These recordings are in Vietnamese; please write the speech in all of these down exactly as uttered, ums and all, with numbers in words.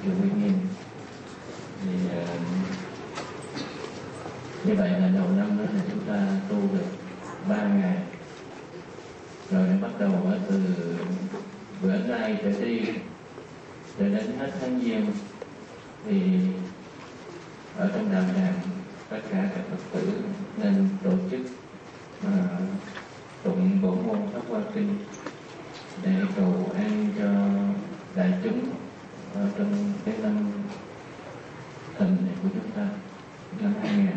chùa Uy Nghiêm. Thì uh, như vậy là đầu năm đó là chúng ta tu được ba ngày, rồi bắt đầu từ bữa nay trở đi cho đến hết tháng Giêng thì ở trong đạo tràng tất cả các Phật tử nên tổ chức uh, tụng bổn môn Pháp Hoa Kinh để cầu an cho đại chúng ở trong cái năm Thìn này của chúng ta, năm hai nghìn.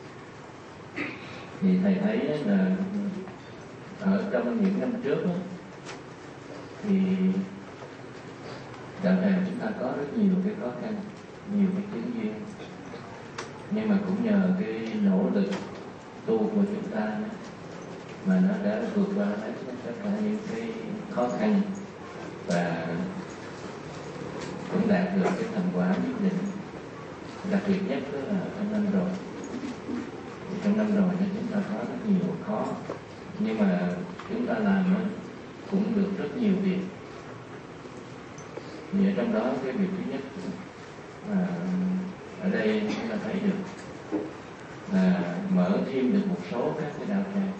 Thì thầy thấy là ở trong những năm trước đó, thì đạo tràng chúng ta có rất nhiều cái khó khăn, nhiều cái chứng duyên, nhưng mà cũng nhờ cái nỗ lực tu của chúng ta mà nó đã vượt qua hết tất cả những cái khó khăn và cũng đạt được cái thành quả nhất định. Đặc biệt nhất đó là trong năm rồi, trong năm rồi thì chúng ta có rất nhiều khó, nhưng mà chúng ta làm cũng được rất nhiều việc. Thì ở trong đó cái việc thứ nhất là ở đây chúng ta thấy được là mở thêm được một số các cái đạo tràng.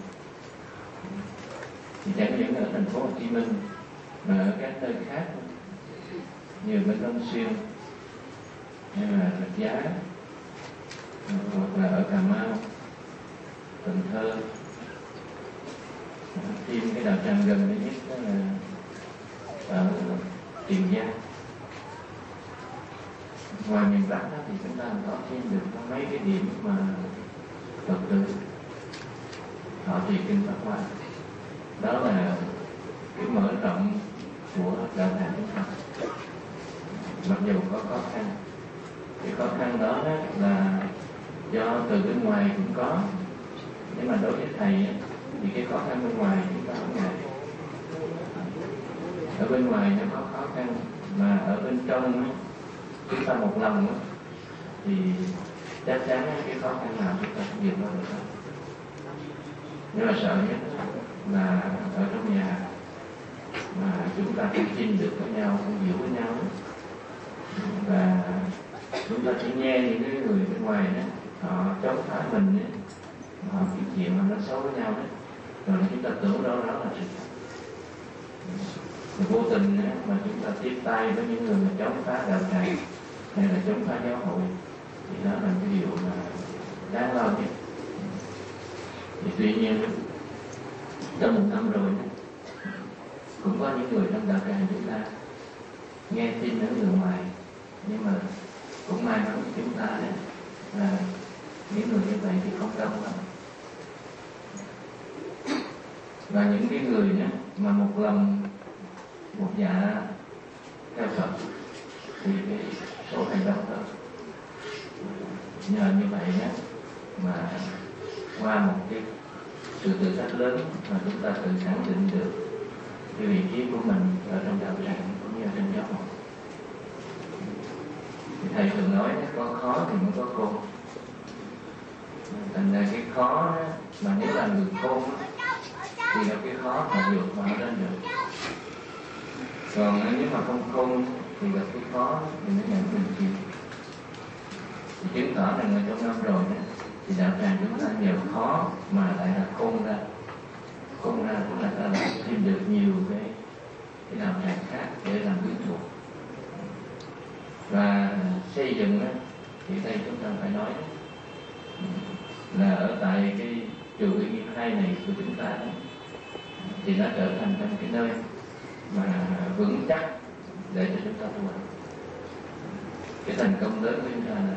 Thì chẳng những ở thành phố Hồ Chí Minh mà ở các nơi khác như bên Long Xuyên hay là Rạch Giá, hoặc là ở Cà Mau, Cần Thơ, thêm cái đạo tràng gần đây nhất đó là ở Tiền Giang. Ngoài miền Bắc đó thì chúng ta có thêm được mấy cái điểm mà Phật tử họ trì kinh Pháp Hoa. Đó là cái mở rộng của đạo tràng chúng ta. Mặc dù có khó khăn, cái khó khăn đó, đó là do từ bên ngoài cũng có, nhưng mà đối với thầy thì cái khó khăn bên ngoài chúng ta không ngại. Ở bên ngoài nó có khó khăn, mà ở bên trong chúng ta một lòng thì chắc chắn cái khó khăn nào chúng ta cũng vượt qua được. Nhưng mà sợ nhất là ở trong nhà mà chúng ta không chinh được với nhau, không hiểu với nhau, và chúng ta chỉ nghe những cái người bên ngoài đó họ chống phá mình ấy, họ chuyện chuyện mà nó xấu với nhau đấy, rồi chúng ta tưởng đó đó là sự thật. Vô tình ấy, mà chúng ta tiếp tay với những người mà chống phá đạo tràng hay là chống phá giáo hội thì đó là cái điều mà đáng lo nhất. Thì tuy nhiên trong một năm rồi cũng có những người trong đạo tràng chúng ta nghe tin ở người ngoài, nhưng mà cũng may mắn chúng ta đấy là những người như vậy thì không đông lắm. Và những cái người đó mà một lòng một dạ theo Phật thì cái số hành động đó nhờ như vậy đó mà qua một cái sự tự giác lớn mà chúng ta tự khẳng định được cái vị trí của mình ở trong đạo tràng cũng như trong giáo hội. Thì thầy thường nói có khó thì mới có khôn. Thành ra cái khó đó, mà nếu là người khôn thì là cái khó mà vượt qua lên được. Còn nếu mà không khôn thì là cái khó thì nó nhận mình chịu. Thì chứng tỏ rằng ở trong năm rồi đó, thì đạo tràng chúng ta nhờ khó mà lại là khôn ra. Khôn ra cũng là ta làm thêm được nhiều cái, cái đạo tràng khác để làm quyến thuộc. Và xây dựng đó, thì đây chúng ta phải nói là ở tại cái chùa Uy Nghiêm hai này của chúng ta đó, thì nó trở thành trong cái nơi mà vững chắc để cho chúng ta tu hành. Cái thành công lớn của chúng ta là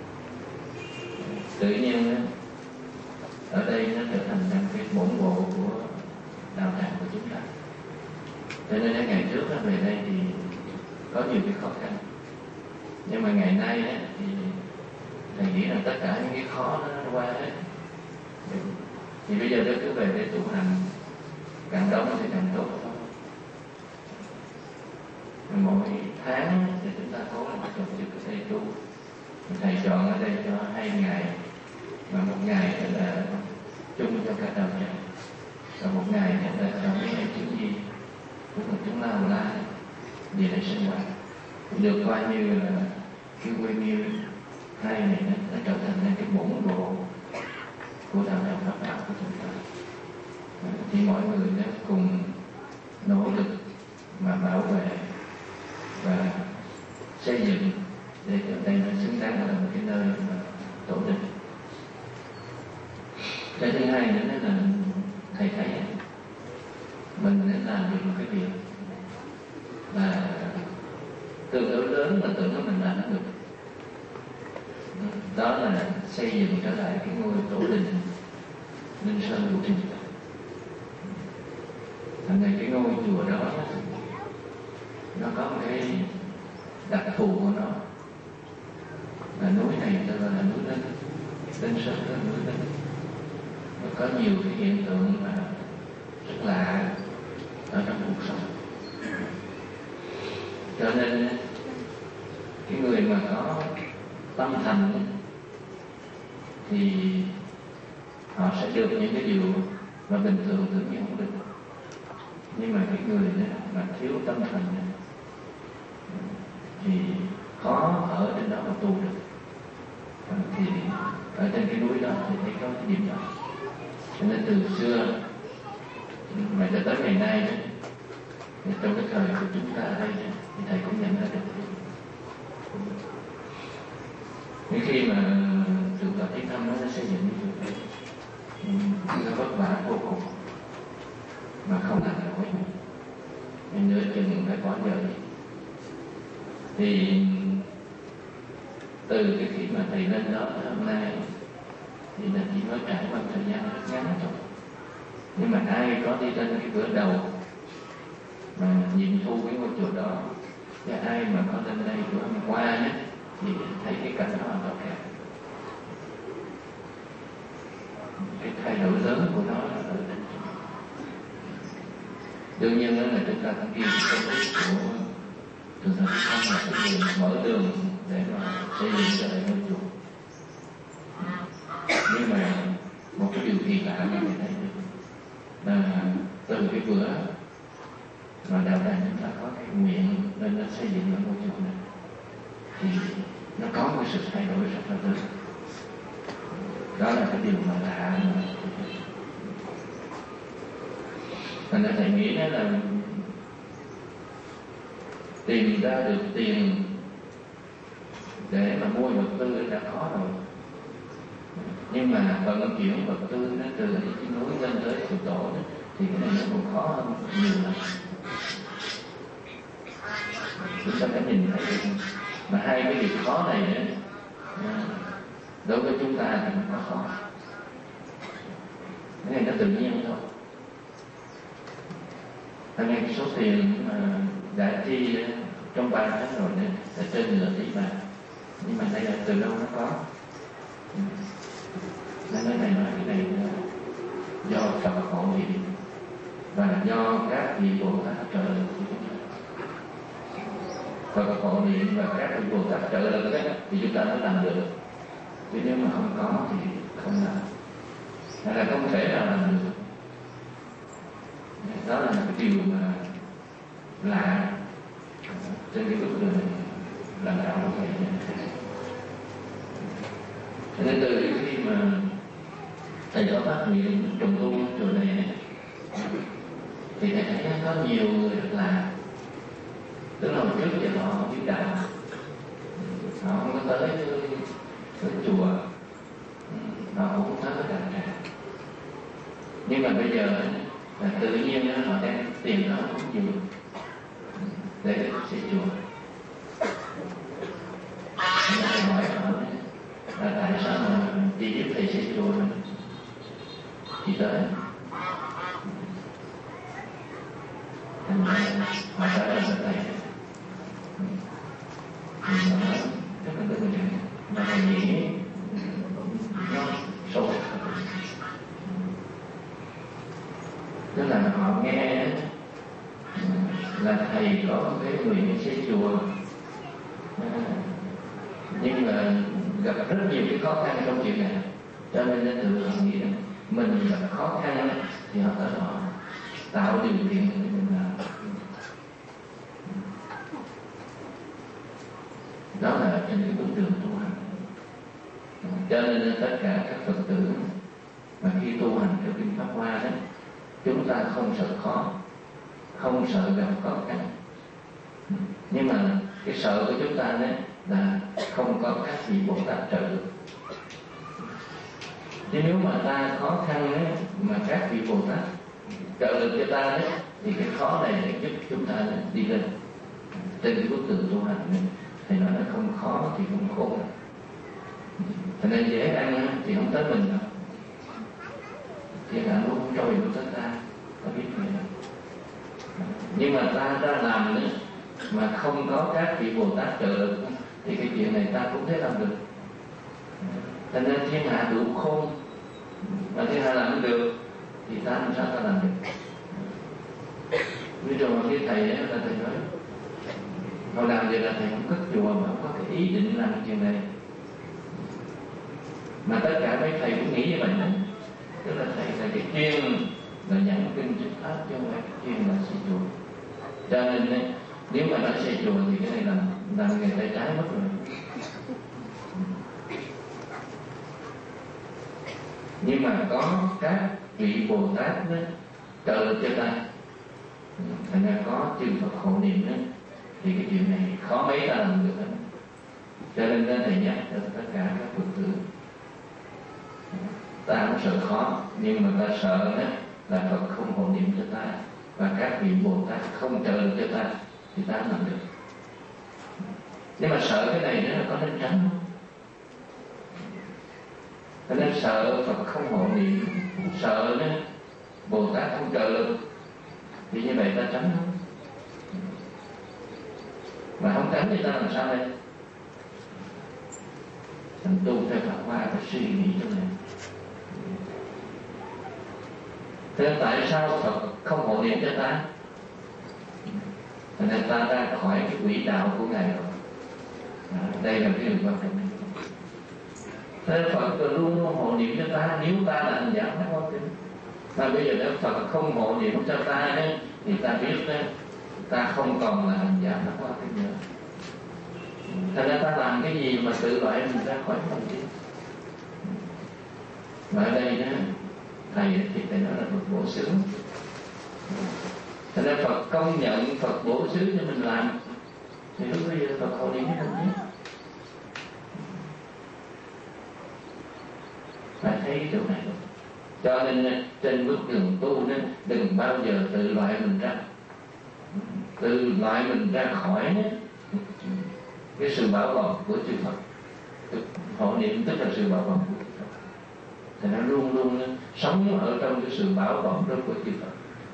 tự nhiên đó, ở đây nó trở thành trong cái bổn bộ của đạo tràng của chúng ta. Cho nên đến ngày trước đó, về đây thì có nhiều cái khó khăn, nhưng mà ngày nay đó, thì thầy nghĩ rằng tất cả những cái khó đó nó qua hết. Thì bây giờ tôi cứ về đây tu hành, càng đông thì càng tốt thôi. Mỗi tháng thì chúng ta cố là tổ chức ở đây tu. Thầy chọn ở đây cho hai ngày, và một ngày là chung cho cả đạo tràng, và một ngày là cho mấy ngày chứng gì cũng là chúng lao la về để sinh hoạt. được coi như là cái quy như hai này nó, nó trở thành cái bổn bộ của đạo đạo Pháp đạo của chúng ta. Thì mọi người nó cùng nỗ lực mà bảo vệ và xây dựng để cho đây nó xứng đáng là một cái nơi mà tổ định. Cái thứ hai nữa là thầy thấy mình nên làm được một cái việc là tương đối lớn mà tưởng là mình làm được. Đó là xây dựng trở lại cái ngôi tổ đình Linh Sơn Vũ Trụ. Thành ra cái ngôi chùa đó nó có một cái đặc thù của nó là núi này tôi gọi là núi Linh, Linh Sơn là núi Linh. Nó có nhiều cái hiện tượng mà rất lạ ở trong cuộc sống. Cho nên cái người mà có tâm thành thì họ sẽ được những cái điều mà bình thường tự nhiên không được. Nhưng mà cái người mà thiếu tâm thành thì khó ở trên đó mà tu được. Thì ở trên cái núi đó thì thấy có cái điểm đó. Cho nên từ xưa mà cho tới ngày nay đó, trong cái thời của chúng ta ở đây thì thầy cũng nhận ra được. Những khi mà trường tập tiến thăm nó xây dựng như vậy, nó vất vả vô cùng mà không làm nổi, nên nửa chừng phải bỏ giờ. Thì từ cái khi mà thầy lên đó hôm nay thì là chỉ mới trải qua thời gian rất ngắn thôi. Nhưng mà ai có đi trên cái bữa đầu mà nhìn thu cái ngôi chùa đó, và ai mà có lên đây bữa hôm qua nhất thì thấy cái cảnh đó rõ ràng. Cái thay đổi lớn của nó là ở đây. Đương nhiên là chúng ta cũng ghi cái công ích của Trường Tập Không là cái đường mở đường để mà xây dựng cho lại ngôi chùa. Nhưng mà một cái điều kỳ lạ mà mình thấy được là từ cái bữa mà đạo tràng chúng ta có cái nguyện nên nó xây dựng ở ngôi chùa này thì nó có một sự thay đổi rất là lớn. Đó là cái điều mà lạ mà thành ra thầy nghĩ đó là tìm ra được tiền để mà mua vật tư đã khó rồi, nhưng mà vận chuyển vật tư nó từ cái núi lên tới chùa tổ đó, thì cái này nó còn khó hơn nhiều lắm. Chúng ta phải nhìn thấy mà hai cái việc khó này nữa, đối với chúng ta thì nó khó. Cái này nó tự nhiên thôi. Thành ra cái số tiền mà đã chi trong ba tháng rồi này là trên nửa tỷ bạc, nhưng mà đây là từ đâu nó có. Nên cái này nói cái này do Phật hộ niệm và do các vị Bồ Tát trợ lực. Phật hộ niệm và các vị Bồ Tát trợ lực đó, thì chúng ta mới làm được. Chứ nếu mà không có thì không làm, hay là không thể nào làm được. Đó là một cái điều mà lạ trên cái bước đường làm đạo của thầy. Cho nên từ khi mà thầy có phát nguyện trùng tu chùa này thì thầy thấy có nhiều người rất lạ. Tức là một trước giờ họ không biết đạo, họ không có tới cái chùa, họ không có tới cái đạo tràng. Nhưng mà bây giờ là tự nhiên họ đem tiền đó cũng nhiều để xây chùa. Thầy hỏi họ là tại sao mà đi giúp thầy xây chùa thì tới. Thành ra họ trả lời là thầy rất là đơn giản mà thầy nghĩ nó sâu sắc. Tức là họ nghe là thầy có cái nguyện xây chùa, nhưng mà gặp rất nhiều cái khó khăn trong chuyện này, cho nên là tự họ nghĩ rằng mình gặp khó khăn thì họ tới họ tạo điều kiện để mình làm. Đó là trên cái bước đường tu hành. Cho nên tất cả các Phật tử mà khi tu hành theo kinh Pháp Hoa đó, chúng ta không sợ khó, không sợ gặp khó khăn. Nhưng mà cái sợ của chúng ta đấy là không có các vị Bồ Tát trợ lực. Chứ nếu mà ta khó khăn ấy, mà các vị Bồ Tát trợ lực cho ta đấy, thì cái khó này để giúp chúng ta đi lên trên cái bước đường tu hành này. Thì nói là không khó thì không khổ. Cho nên dễ ăn thì không tới mình đâu, thì là nó không trôi của tới ta, có biết vậy đâu. Nhưng mà ta đã làm nữa mà không có các vị Bồ Tát trợ lực thì cái chuyện này ta cũng thể làm được. Cho nên thiên hạ đủ khôn mà thiên hạ làm được thì ta làm sao ta làm được. Ví dụ mà cái thầy ấy là thầy nói hồi nào giờ là thầy không cất chùa mà không có cái ý định làm chuyện này, mà tất cả mấy thầy cũng nghĩ như vậy đó. Tức là thầy là cái chuyên là nhận kinh chức pháp chứ không phải cái chuyên là xây chùa. Cho nên nếu mà nói xây chùa thì cái này là làm nghề tay trái mất rồi. Nhưng mà có các vị Bồ Tát đó trợ lực cho ta, thành ra có chư Phật hộ niệm đó, thì cái chuyện này khó mấy ta làm được hết. Cho nên thầy nhắc cho tất cả các Phật tử, ta không sợ khó, nhưng mà ta sợ đó là Phật không hộ niệm cho ta và các vị Bồ Tát không trợ lực cho ta thì ta làm được. Nhưng mà sợ cái này nữa là có nên tránh không? Cho nên sợ Phật không hộ niệm, sợ đó Bồ Tát không trợ lực thì như vậy ta tránh không? Mà không tránh thì ta làm sao đây? Thành tu theo Pháp Hoa phải suy nghĩ cho này. Thế tại sao Phật không hộ niệm cho ta? Thành ra ta ra khỏi cái quỹ đạo của Ngài rồi. À, đây là cái điều quan trọng. Thế Phật luôn luôn hộ niệm cho ta nếu ta là hành giả Pháp Hoa Kinh. Mà bây giờ nếu Phật không hộ niệm cho ta ấy, thì ta biết đấy, ta không còn là hành giả Pháp Hoa Kinh nữa. Thành ra ta làm cái gì mà tự loại mình ra khỏi phần đi. Mà ở đây đó, thầy thì thầy nói là Phật bổ xứ. Thành ra Phật công nhận Phật bổ xứ cho mình làm, thì lúc bây giờ Phật hộ niệm với mình nhé. Phải thấy chỗ này. Cho nên trên bước đường tu nên đừng bao giờ tự loại mình ra, tự loại mình ra khỏi cái sự bảo bọc của chư Phật. Hộ niệm tức là sự bảo bọc của chư Phật, thì nó luôn luôn sống ở trong cái sự bảo bọc đó của chư Phật.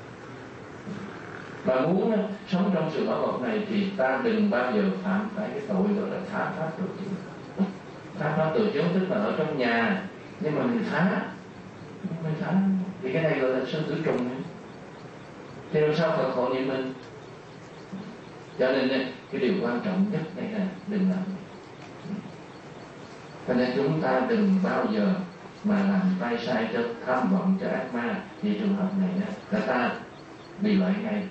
Mà muốn sống trong sự bảo bọc này thì ta đừng bao giờ phạm phải cái tội gọi là phá pháp tội chướng. Phá pháp tội chướng tức là ở trong nhà nhưng mà mình phá, mình phá thì cái này gọi là sinh tử trùng. Thì làm sao Phật hộ niệm mình? Cho nên cái điều quan trọng nhất đây là đừng làm. Cho nên chúng ta đừng bao giờ mà làm tay sai cho tham vọng, cho ác ma. Vì trường hợp này là ta bị loại ngay.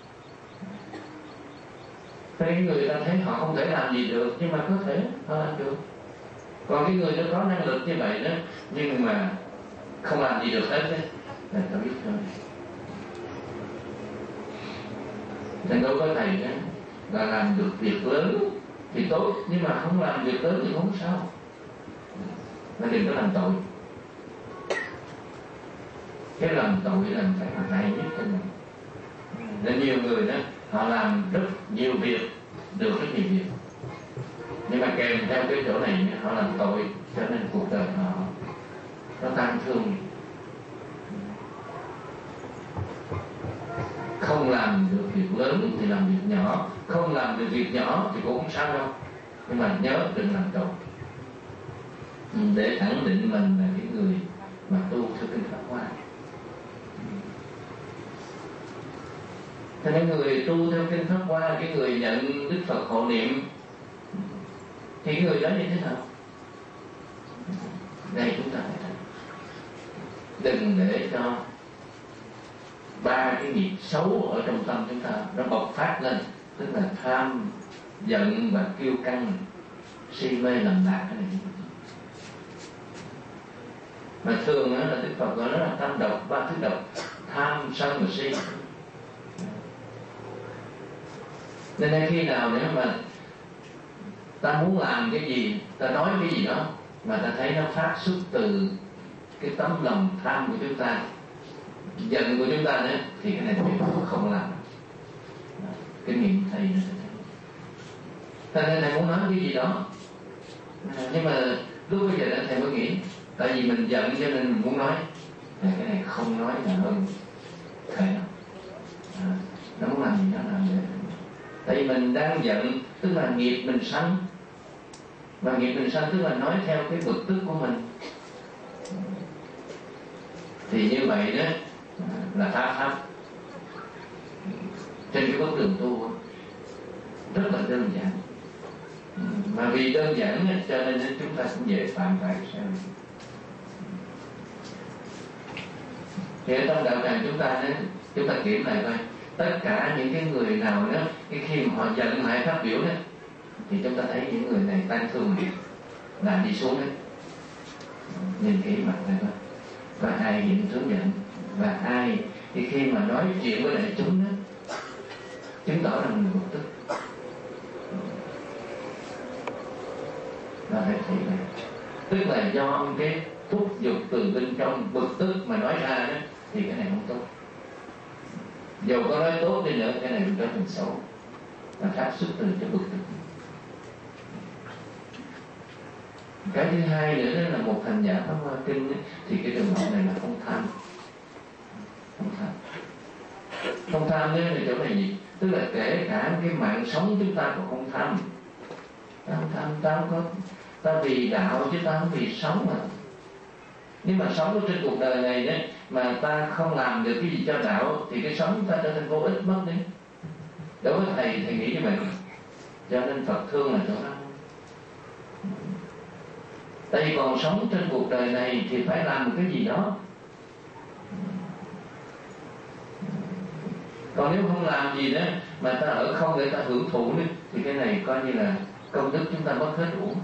Thế người ta thấy họ không thể làm gì được, nhưng mà có thể họ làm được. Còn cái người nó có năng lực như vậy đó, nhưng mà không làm gì được hết đấy, là ta biết thôi. Thành đối với thầy đó là làm được việc lớn thì tốt, nhưng mà không làm việc lớn thì không sao. Mà đừng có làm tội. Cái làm tội là phải là hại nhất cho mình. Nên nhiều người đó họ làm rất nhiều việc, được rất nhiều việc, nhưng mà kèm theo cái chỗ này họ làm tội, cho nên cuộc đời họ nó tang thương. Không làm được việc lớn thì làm việc nhỏ, không làm được việc nhỏ thì cũng không sao đâu, nhưng mà nhớ đừng làm tội. Để khẳng định mình là cái người mà tu theo kinh Pháp Hoa. Cho nên người tu theo kinh Pháp Hoa, cái người nhận Đức Phật hộ niệm, thì cái người đó như thế nào? Đây chúng ta phải thấy. Đừng để cho ba cái nghiệp xấu ở trong tâm chúng ta nó bộc phát lên, tức là tham, giận và kiêu căng, si mê lầm lạc cái này. Mà thường đó là Đức Phật gọi nó là tam độc, ba thứ độc: tham, sân và si. Nên là khi nào nếu mà ta muốn làm cái gì, ta nói cái gì đó mà ta thấy nó phát xuất từ cái tấm lòng tham của chúng ta, giận của chúng ta nữa, thì cái này thì không làm. Kinh nghiệm thầy nó sẽ thấy. Ta nên thầy muốn nói cái gì đó, nhưng mà lúc bây giờ thầy mới nghĩ tại vì mình giận cho nên mình muốn nói, thì cái này không nói là hơn thầy đâu. À, nó muốn làm gì nó làm vậy. Tại vì mình đang giận tức là nghiệp mình sanh, và nghiệp mình sanh tức là nói theo cái bực tức của mình. Thì như vậy đó là phá pháp. Trên cái bước đường tu rất là đơn giản, mà vì đơn giản cho nên chúng ta cũng dễ phạm phải sai. Thì ở trong đạo tràng chúng ta đó, chúng ta kiểm lại coi tất cả những cái người nào đó cái khi mà họ giận mà hay phát biểu đó, thì chúng ta thấy những người này tăng thương là đi xuống đấy. Nhìn kỹ mặt này coi, và ai hiện tướng giận, và ai thì khi mà nói chuyện với đại chúng đó chứng tỏ rằng mình bực tức. Nó phải thấy này, tức là do cái thúc giục từ bên trong bực tức mà nói ra đó, thì cái này không tốt. Dù có nói tốt đi nữa, cái này mình trở thành xấu, và phát xuất từ cái bực tức. Cái thứ hai nữa đó là một hành giả Pháp Hoa Kinh ấy, thì cái trường hợp này là không tham. Không tham. Không tham nữa thì chỗ này gì? Tức là kể cả cái mạng sống chúng ta cũng không tham. Ta không tham, ta không có, ta vì đạo chứ ta không vì sống mà. Nhưng mà sống ở trên cuộc đời này đấy, mà ta không làm được cái gì cho đạo, thì cái sống ta trở thành vô ích mất đi. Đối với thầy, thầy nghĩ như vậy. Cho nên Phật thương là chỗ đó. Tại vì còn sống trên cuộc đời này thì phải làm một cái gì đó. Còn nếu không làm gì đó mà ta ở không để ta hưởng thụ đi, thì cái này coi như là công đức chúng ta mất hết uổng.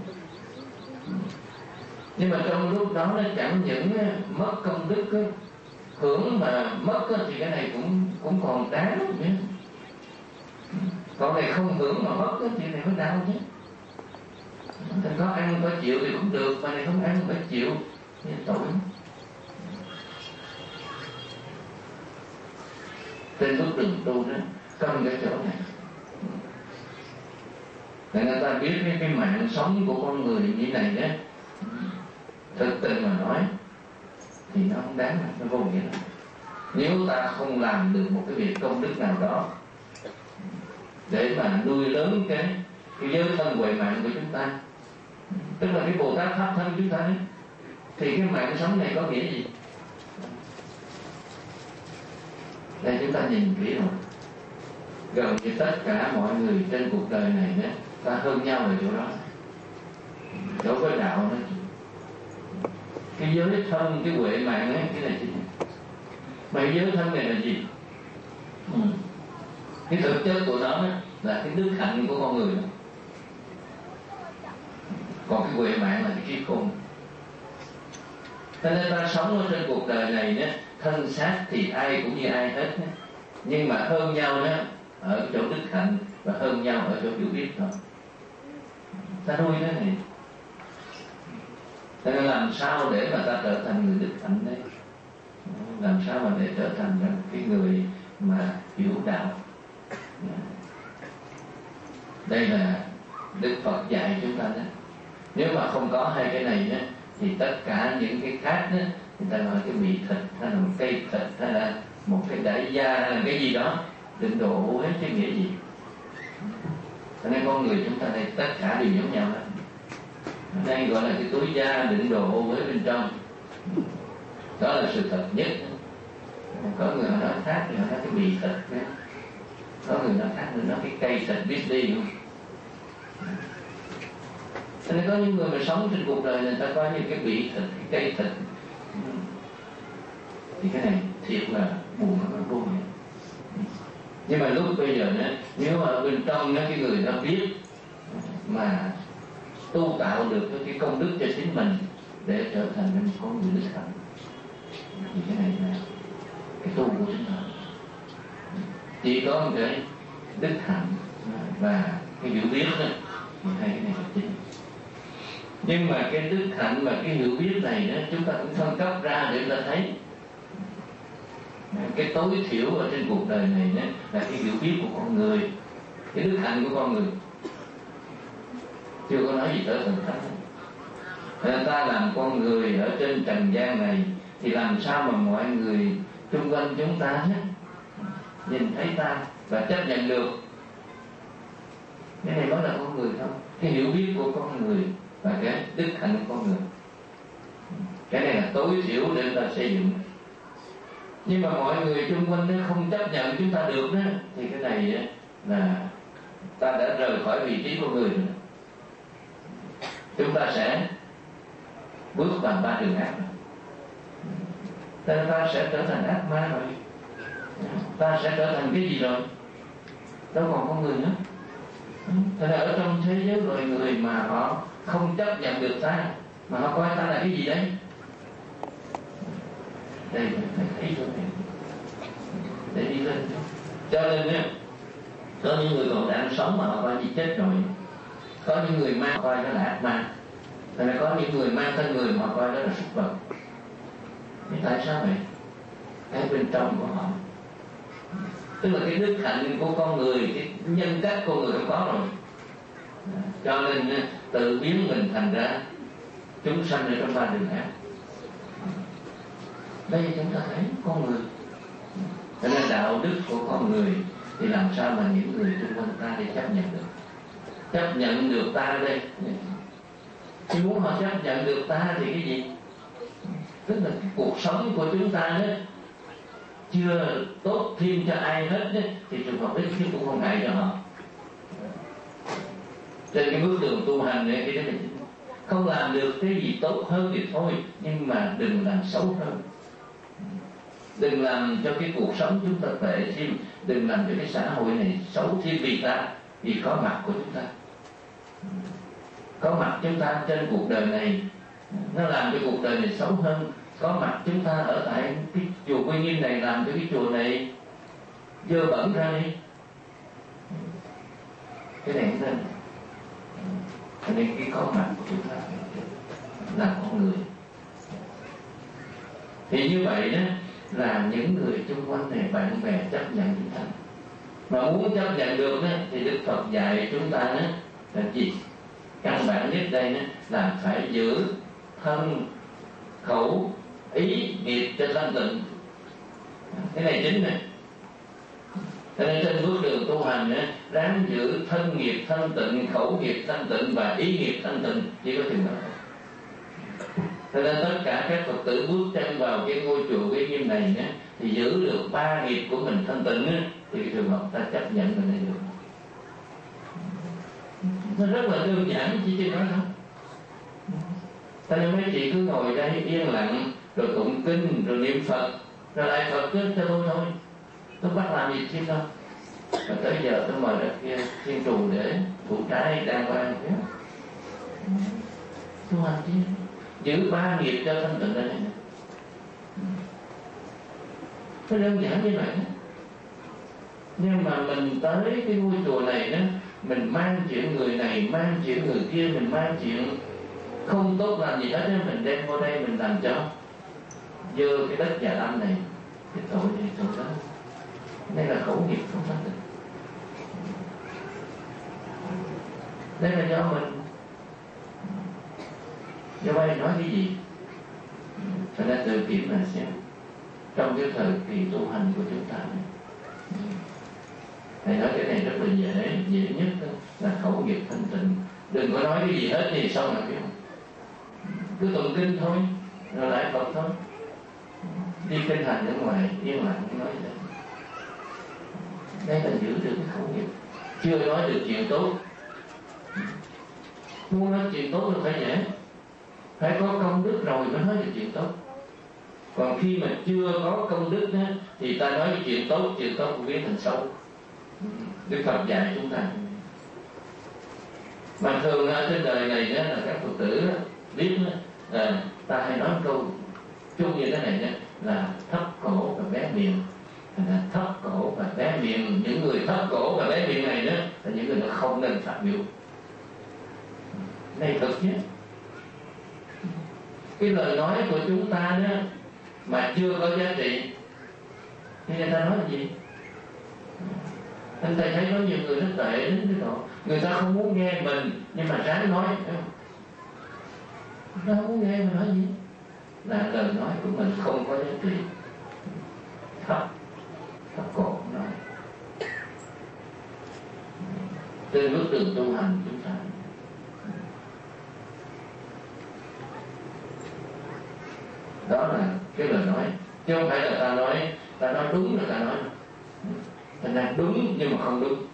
Nhưng mà trong lúc đó nó chẳng những mất công đức, hưởng mà mất thì cái này cũng cũng còn đáng nữa. Còn này không hưởng mà mất thì này mới đau chứ. Thành có ăn có chịu thì cũng được, mà này không ăn phải chịu thì tội. Trên bước đường tu đó cần cái chỗ này để người ta biết cái, cái mạng sống của con người như này đó, thực tình mà nói thì nó không đáng, nó vô nghĩa lắm. Nếu ta không làm được một cái việc công đức nào đó để mà nuôi lớn cái cái giới thân huệ mạng của chúng ta, tức là cái Bồ Tát pháp thân chúng ta đấy, thì cái mạng sống này có nghĩa gì? Đây chúng ta nhìn kỹ rồi, gần như tất cả mọi người trên cuộc đời này đó, ta hơn nhau ở chỗ đó. Đối với đạo đó, cái giới thân, cái huệ mạng ấy, cái này gì? Mà cái giới thân này là gì? Ừ. Cái thực chất của nó đó, là cái đức hạnh của con người đó. Còn cái huệ mạng là cái trí khôn. Cho nên ta sống ở trên cuộc đời này đó, thân xác thì ai cũng như ai hết đó. Nhưng mà hơn nhau đó ở chỗ đức hạnh, và hơn nhau ở chỗ hiểu biết thôi. Ta nuôi thế này, cho nên làm sao để mà ta trở thành người đức hạnh đấy, làm sao mà để trở thành cái người mà hiểu đạo. Đây là Đức Phật dạy chúng ta đó. Nếu mà không có hai cái này đó, thì tất cả những cái khác đó, người ta nói cái bị thịt, hay là một cây thịt, hay là một cái đại gia, hay là cái gì đó, định độ hết chứ nghĩa gì. Cho nên con người chúng ta đây tất cả đều giống nhau hết. Đây gọi là cái túi da định độ với bên trong. Đó là sự thật nhất. Có người họ nói khác thì họ nói cái bì thịt đó. Có người nói khác thì nói cái cây thịt biết đi không. Cho nên có những người mà sống trên cuộc đời này, ta coi như cái bì thịt, cái cây thịt, thì cái này thiệt là buồn nó vô nghĩa. Nhưng mà lúc bây giờ đó, nếu mà bên trong đó, cái người đó biết mà tu tạo được cái công đức cho chính mình để trở thành một con người đức hạnh. Thì cái này là cái tu của chúng ta, chỉ có một cái đức hạnh và cái hiểu biết thôi, thì hai cái này là chính. Nhưng mà cái đức hạnh và cái hiểu biết này đó, chúng ta cũng phân cấp ra để chúng ta thấy cái tối thiểu ở trên cuộc đời này đó, là cái hiểu biết của con người, cái đức hạnh của con người, chưa có nói gì tới thần thánh. Người ta làm con người ở trên trần gian này thì làm sao mà mọi người xung quanh chúng ta đó, nhìn thấy ta và chấp nhận được. Cái này mới là con người thôi, cái hiểu biết của con người và cái đức hạnh của con người. Cái này là tối thiểu để chúng ta xây dựng. Nhưng mà mọi người xung quanh nó không chấp nhận chúng ta được đó, thì cái này là ta đã rời khỏi vị trí của người rồi. Chúng ta sẽ bước vào ba đường ác. Ta, ta sẽ trở thành ác ma rồi, ta sẽ trở thành cái gì rồi, đâu còn con người nữa. Thế là ở trong thế giới loài người mà họ không chấp nhận được ta, mà họ coi ta là cái gì đấy. Đây phải thấy chỗ này để đi lên. Cho nên á, có những người còn đang sống mà họ coi như chết rồi, có những người ma coi đó là ác ma, thành ra có những người mang thân người mà coi đó là súc vật. Nhưng tại sao vậy? Cái bên trong của họ, tức là cái đức hạnh của con người, cái nhân cách con người không có rồi, cho nên tự biến mình thành ra chúng sanh ở trong ba đường ác. Đây chúng ta thấy con người, cho nên đạo đức của con người thì làm sao mà những người xung quanh ta để chấp nhận được, chấp nhận được ta đây. Thì muốn họ chấp nhận được ta thì cái gì? Tức là cái cuộc sống của chúng ta đó chưa tốt thêm cho ai hết đó, thì trường hợp đấy chứ cũng không ngại cho họ. Trên cái bước đường tu hành này, cái đó là không làm được cái gì tốt hơn thì thôi, nhưng mà đừng làm xấu hơn, đừng làm cho cái cuộc sống chúng ta tệ thêm, đừng làm cho cái xã hội này xấu thêm vì ta, vì có mặt của chúng ta. Có mặt chúng ta trên cuộc đời này nó làm cho cuộc đời này xấu hơn. Có mặt chúng ta ở tại cái chùa Quy Nghiêm này làm cho cái chùa này dơ bẩn ra đi. Cái này nên cho nên cái có mặt của chúng ta là con người. Thì như vậy đó là những người xung quanh này, bạn bè chấp nhận chúng ta. Mà muốn chấp nhận được đó, thì Đức Phật dạy chúng ta đó là gì? Căn bản nhất đây đó, là phải giữ thân, khẩu, ý, nghiệp cho thanh tịnh. Cái này chính này. Cho nên trên bước đường tu hành đó, ráng giữ thân nghiệp thanh tịnh, khẩu nghiệp thanh tịnh và ý nghiệp thanh tịnh, chỉ có chừng đó. Cho nên tất cả các Phật tử bước chân vào cái ngôi chùa Quy Nghiêm này đó, thì giữ được ba nghiệp của mình thanh tịnh đó, thì cái trường hợp ta chấp nhận mình là được. Nó rất là đơn giản, chỉ chưa nói đâu. Cho nên mấy chị cứ ngồi đây yên lặng, rồi tụng kinh, rồi niệm Phật, rồi lại Phật cứ cho tôi thôi. Tôi bắt làm gì thêm đâu. Và tới giờ tôi mời ra kia thiên trù để phụ trái đàng hoàng thế. Tu hành chứ, giữ ba nghiệp cho thanh tịnh đây này. Nó đơn giản như vậy đó. Nhưng mà mình tới cái ngôi chùa này đó, mình mang chuyện người này, mang chuyện người kia, mình mang chuyện không tốt làm gì hết đó, mình đem vô đây mình làm cho dơ cái đất Già Lam này, cái tội này tội đó. Đây là khẩu nghiệp không thanh tịnh. Đây là do mình, do ai nói cái gì, phải đã tự kiểm là xem trong cái thời kỳ tu hành của chúng ta này. Thầy nói cái này rất là dễ, dễ nhất là khẩu nghiệp thanh tịnh. Đừng có nói cái gì hết thì sau này biết. Cứ tụng kinh thôi, rồi lại Phật thôi. Đi kinh hành ở ngoài, yên lặng nói vậy. Đây là giữ được cái khẩu nghiệp. Chưa nói được chuyện tốt. Muốn nói chuyện tốt là phải dễ. Phải có công đức rồi mới nói được chuyện tốt. Còn khi mà chưa có công đức đó, thì ta nói chuyện tốt, chuyện tốt cũng biến thành xấu. Đức Phật dạy chúng ta. Mà thường ở trên đời này đó là các Phật tử đó, biết đó, là ta hay nói câu chung như thế này đó, là thấp cổ và bé miệng. Là thấp cổ và bé miệng, những người thấp cổ và bé miệng này đó là những người đó không nên phát biểu. Này thực nhé, cái lời nói của chúng ta đó mà chưa có giá trị thì người ta nói là gì? Anh thầy thấy có nhiều người nó tệ đến cái độ người ta không muốn nghe mình nhưng mà ráng nói. Nó không muốn nghe mà nói gì? Là lời nói của mình không có giá trị. Thấp thấp cổ nói. Trên bước đường tu hành chúng ta, đó là cái lời nói, chứ không phải là ta nói ta nói đúng là ta nói ta nói đúng nhưng mà không đúng.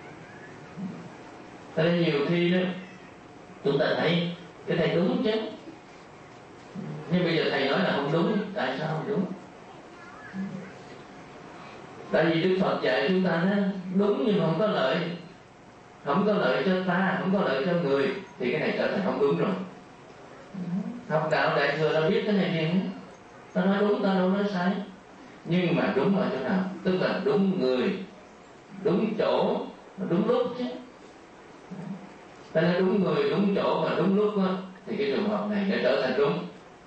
Cho nên nhiều khi đó chúng ta thấy cái này đúng chứ, nhưng bây giờ thầy nói là không đúng. Tại sao không đúng? Tại vì Đức Phật dạy chúng ta đó, đúng nhưng mà không có lợi, không có lợi cho ta, không có lợi cho người, thì cái này trở thành không đúng rồi. Học đạo Đại Thừa đã biết cái này liền, ta nói đúng, ta đâu nói sai. Nhưng mà đúng ở chỗ nào? Tức là đúng người, đúng chỗ, đúng lúc chứ. Ta nói đúng người, đúng chỗ và đúng lúc đó, thì cái trường hợp này để trở thành đúng.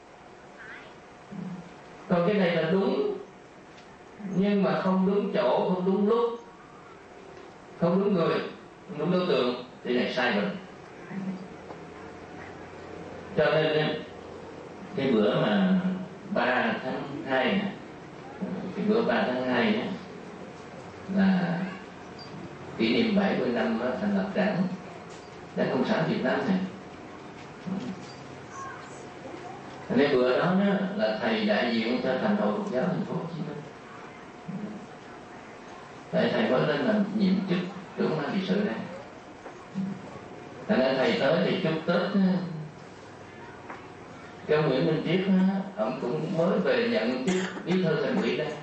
Còn cái này là đúng nhưng mà không đúng chỗ, không đúng lúc, không đúng người, không đúng đối tượng, thì này sai rồi. Cho nên cái bữa mà ba tháng hai, cái bữa ba tháng hai là kỷ niệm bảy mươi năm thành lập Đảng Đảng Cộng sản Việt Nam này. Nên bữa đó, đó là thầy đại diện cho Thành hội Phật giáo Thành phố Hồ Chí Minh. Tại thầy mới lên làm nhiệm chức trưởng ban trị sự đây. Thành ra thầy tới thì chúc Tết cái ông Nguyễn Minh Triết á, ông cũng mới về nhận chức bí thư thành ủy đây.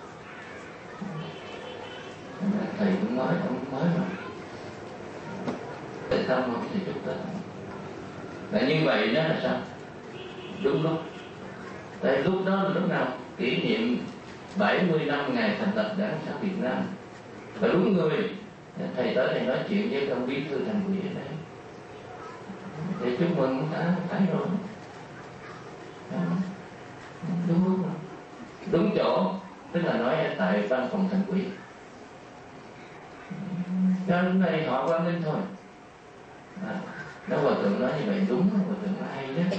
Thầy cũng mới, ông cũng mới rồi. Tại sao không thì chúc Tết? Là như vậy đó là sao? Đúng lúc. Tại lúc đó là lúc nào? Kỷ niệm bảy mươi năm ngày thành lập Đảng Cộng sản Việt Nam. Và đúng người, thầy tới thầy nói chuyện với ông bí thư thành ủy ở đây. Để chúc mừng ta phải rồi. Đúng lúc rồi. Đúng chỗ, tức là nói tại văn phòng thành ủy. Cho lúc này họ Quang Minh thôi. À, nó Hòa Thượng nói như vậy đúng, Hòa Thượng nói hay đó.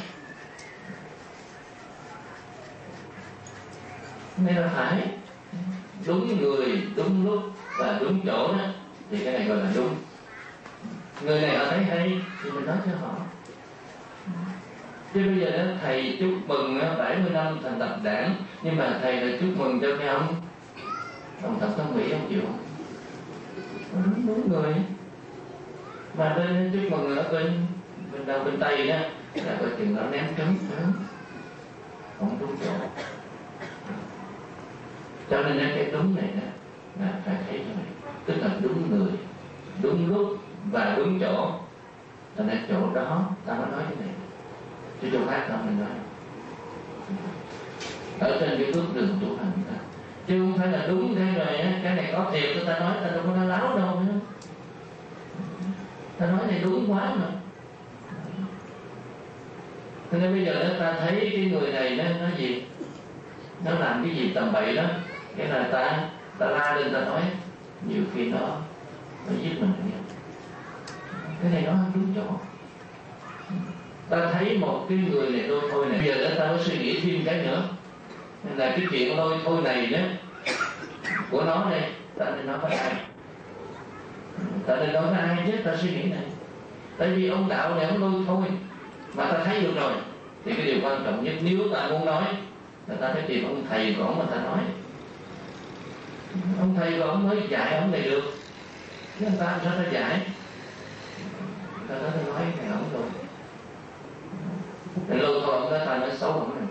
Nên là phải đúng người, đúng lúc và đúng chỗ đó, thì cái này gọi là đúng. Người này họ thấy hay thì mình nói cho họ. Chứ bây giờ đó, thầy chúc mừng bảy mươi năm thành lập Đảng, nhưng mà thầy là chúc mừng cho cái ông ông Tổng thống Mỹ, ông chịu không? Đúng, đúng người. Mà bên chúc mừng ở bên bên đâu bên Tây đó là coi chừng nó ném trứng, không đúng chỗ. Cho nên cái đúng này đó là phải thấy cho mình, tức là đúng người, đúng lúc và đúng chỗ. Cho nên chỗ đó ta mới nói cái này, chứ chỗ khác đâu mình nói. Ở trên cái bước đường tu hành ta, chứ không phải là đúng thế rồi á, cái này có thiệt ta nói, ta đâu có nói láo đâu nữa. Ta nói này đúng quá mà. Cho nên bây giờ đó, ta thấy cái người này nó nói gì, nó làm cái gì tầm bậy đó, cái là ta ta la lên ta nói, nhiều khi nó nó giết mình. Cái này nó không đúng chỗ. Ta thấy một cái người này lôi thôi này, bây giờ đó ta có suy nghĩ thêm cái nữa là cái chuyện lôi thôi này đó của nó đây, ta nên nói với ai? Ta nên nói với ai chứ? Ta suy nghĩ này. Tại vì ông đạo này ông lôi thôi mà ta thấy được rồi, thì cái điều quan trọng nhất nếu ta muốn nói là ta phải tìm ông thầy của ông mà ta nói. Ông thầy của ông mới dạy ông này được, chứ người ta làm sao ta dạy? Ta nói ta nói cái này ông rồi, để lôi thôi ông nói ta nói xấu ông này.